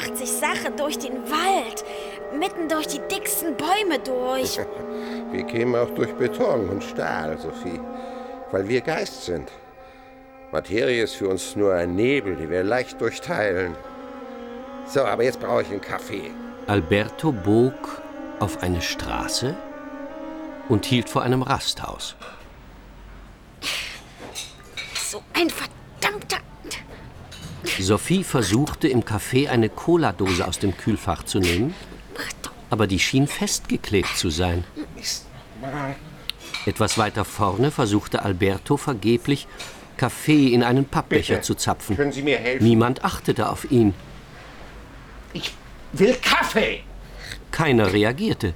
macht sich Sache durch den Wald, mitten durch die dicksten Bäume durch. Wir kämen auch durch Beton und Stahl, Sophie, weil wir Geist sind. Materie ist für uns nur ein Nebel, den wir leicht durchteilen. So, aber jetzt brauche ich einen Kaffee. Alberto bog auf eine Straße und hielt vor einem Rasthaus. So ein verdammter... Sophie versuchte im Café eine Cola-Dose aus dem Kühlfach zu nehmen, aber die schien festgeklebt zu sein. Etwas weiter vorne versuchte Alberto vergeblich, Kaffee in einen Pappbecher Bitte, zu zapfen. können Sie mir helfen? Niemand achtete auf ihn. Ich will Kaffee! Keiner reagierte.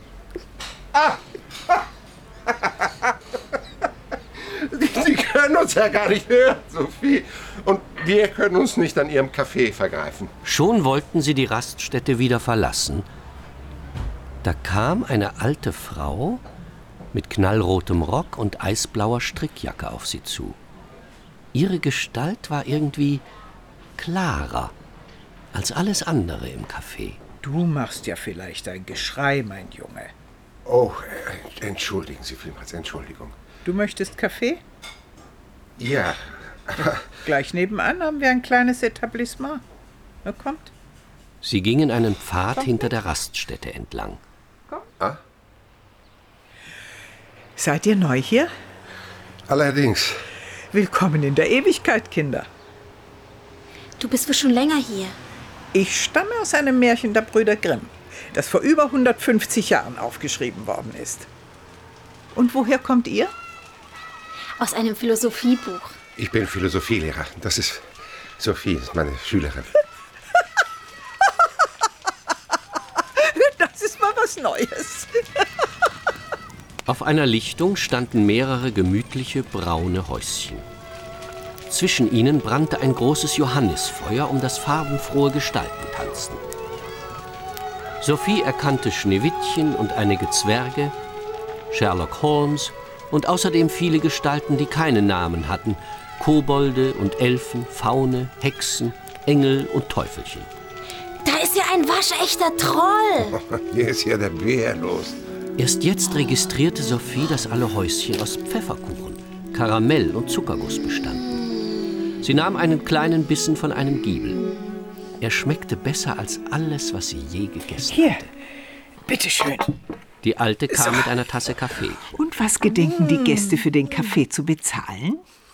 Sie können uns ja gar nicht hören, Sophie. Und wir können uns nicht an Ihrem Kaffee vergreifen. Schon wollten sie die Raststätte wieder verlassen. Da kam eine alte Frau mit knallrotem Rock und eisblauer Strickjacke auf sie zu. Ihre Gestalt war irgendwie klarer als alles andere im Café. Du machst ja vielleicht ein Geschrei, mein Junge. Oh, entschuldigen Sie vielmals, Entschuldigung. Du möchtest Kaffee? Ja, Gleich nebenan haben wir ein kleines Etablissement. Na, kommt. Sie gingen einen Pfad hinter der Raststätte entlang. Seid ihr neu hier? allerdings. Willkommen in der Ewigkeit, Kinder. Du bist wohl schon länger hier. Ich stamme aus einem Märchen der Brüder Grimm, das vor über 150 Jahren aufgeschrieben worden ist. Und woher kommt ihr? Aus einem Philosophiebuch. Ich bin Philosophielehrer. Das ist Sophie, ist meine Schülerin. Das ist mal was Neues. Auf einer Lichtung standen mehrere gemütliche braune Häuschen. Zwischen ihnen brannte ein großes Johannisfeuer, um das farbenfrohe Gestalten tanzten. Sophie erkannte Schneewittchen und einige Zwerge, Sherlock Holmes und außerdem viele Gestalten, die keine Namen hatten: Kobolde und Elfen, Faune, Hexen, Engel und Teufelchen. Da ist ja ein waschechter Troll. Hier ist ja der Bär los. Erst jetzt registrierte Sophie, dass alle Häuschen aus Pfefferkuchen, Karamell und Zuckerguss bestanden. Sie nahm einen kleinen Bissen von einem Giebel. Er schmeckte besser als alles, was sie je gegessen Hier, hatte. bitteschön. Die Alte kam mit einer Tasse Kaffee. Und was gedenken die Gäste für den Kaffee zu bezahlen?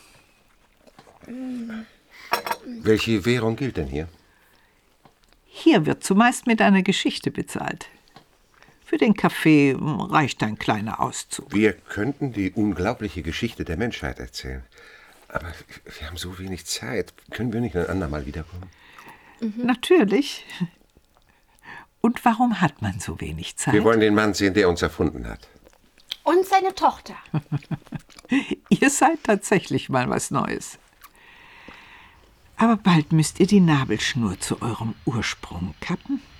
Welche Währung gilt denn hier? Hier wird zumeist mit einer Geschichte bezahlt. Für den Kaffee reicht ein kleiner Auszug. Wir könnten die unglaubliche Geschichte der Menschheit erzählen. Aber wir haben so wenig Zeit. Können wir nicht ein andermal wiederkommen? Natürlich. Und warum hat man so wenig Zeit? Wir wollen den Mann sehen, der uns erfunden hat. Und seine Tochter. Ihr seid tatsächlich mal was Neues. Aber bald müsst ihr die Nabelschnur zu eurem Ursprung kappen.